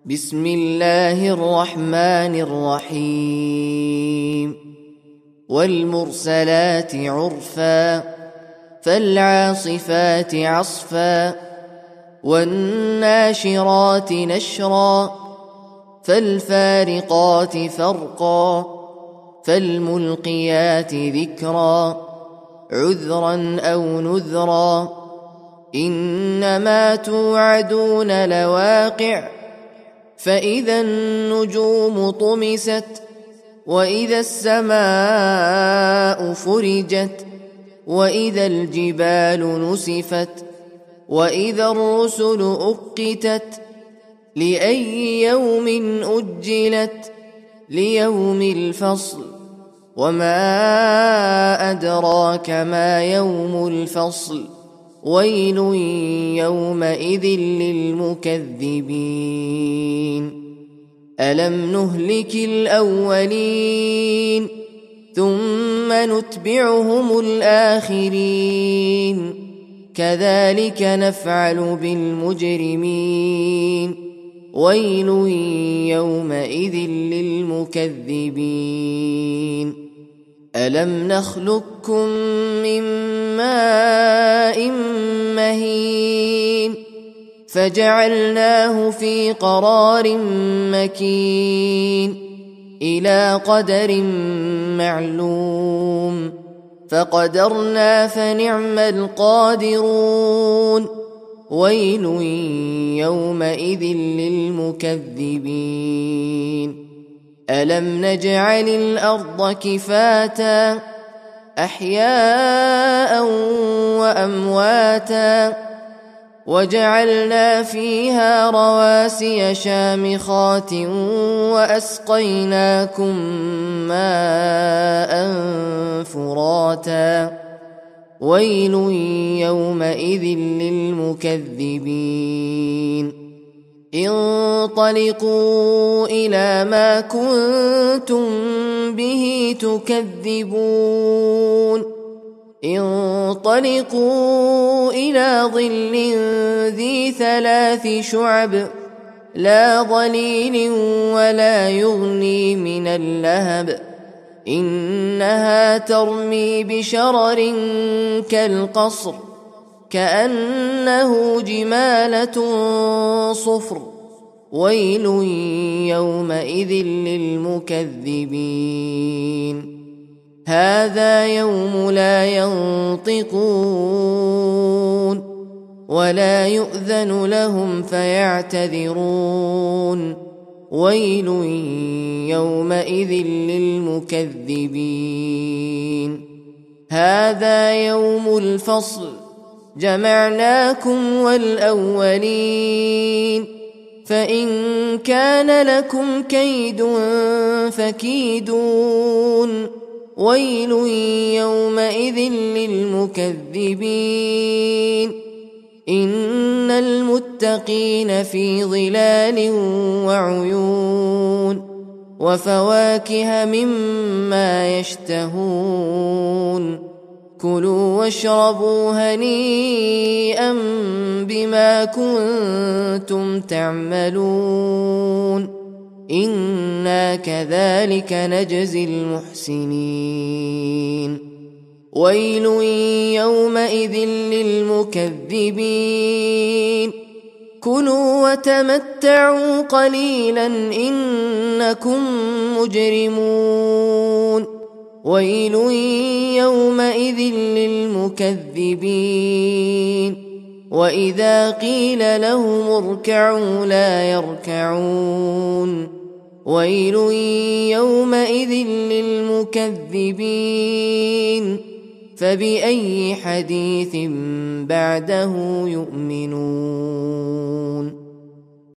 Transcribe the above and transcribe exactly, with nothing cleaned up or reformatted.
بسم الله الرحمن الرحيم والمرسلات عرفا فالعاصفات عصفا والناشرات نشرا فالفارقات فرقا فالملقيات ذكرا عذرا أو نذرا إنما توعدون لواقع فإذا النجوم طمست وإذا السماء فرجت وإذا الجبال نسفت وإذا الرسل أقتت لأي يوم أجلت ليوم الفصل وما أدراك ما يوم الفصل ويل يومئذ للمكذبين ألم نهلك الأولين ثم نتبعهم الآخرين كذلك نفعل بالمجرمين ويل يومئذ للمكذبين ألم نخلقكم من ماء مهين فجعلناه في قرار مكين إلى قدر معلوم فقدرنا فنعم القادرون ويل يومئذ للمكذبين ألم نجعل الأرض كفاتا أحياء وأمواتا وجعلنا فيها رواسي شامخات وأسقيناكم ماء فراتا ويل يومئذ للمكذبين انطلقوا إلى ما كنتم به تكذبون انطلقوا إلى ظل ذي ثلاث شعب لا ظليل ولا يغني من اللهب إنها ترمي بشرر كالقصر كأنه جمالة صفر ويل يومئذ للمكذبين هذا يوم لا ينطقون ولا يؤذن لهم فيعتذرون ويل يومئذ للمكذبين هذا يوم الفصل جمعناكم والأولين فإن كان لكم كيد فكيدون ويل يومئذ للمكذبين إن المتقين في ظلال وعيون وفواكه مما يشتهون كلوا واشربوا هنيئا بما كنتم تعملون إنا كذلك نجزي المحسنين ويل يومئذ للمكذبين كلوا وتمتعوا قليلا إنكم مجرمون ويل يومئذ للمكذبين وإذا قيل لهم اركعوا لا يركعون ويل يومئذ للمكذبين فبأي حديث بعده يؤمنون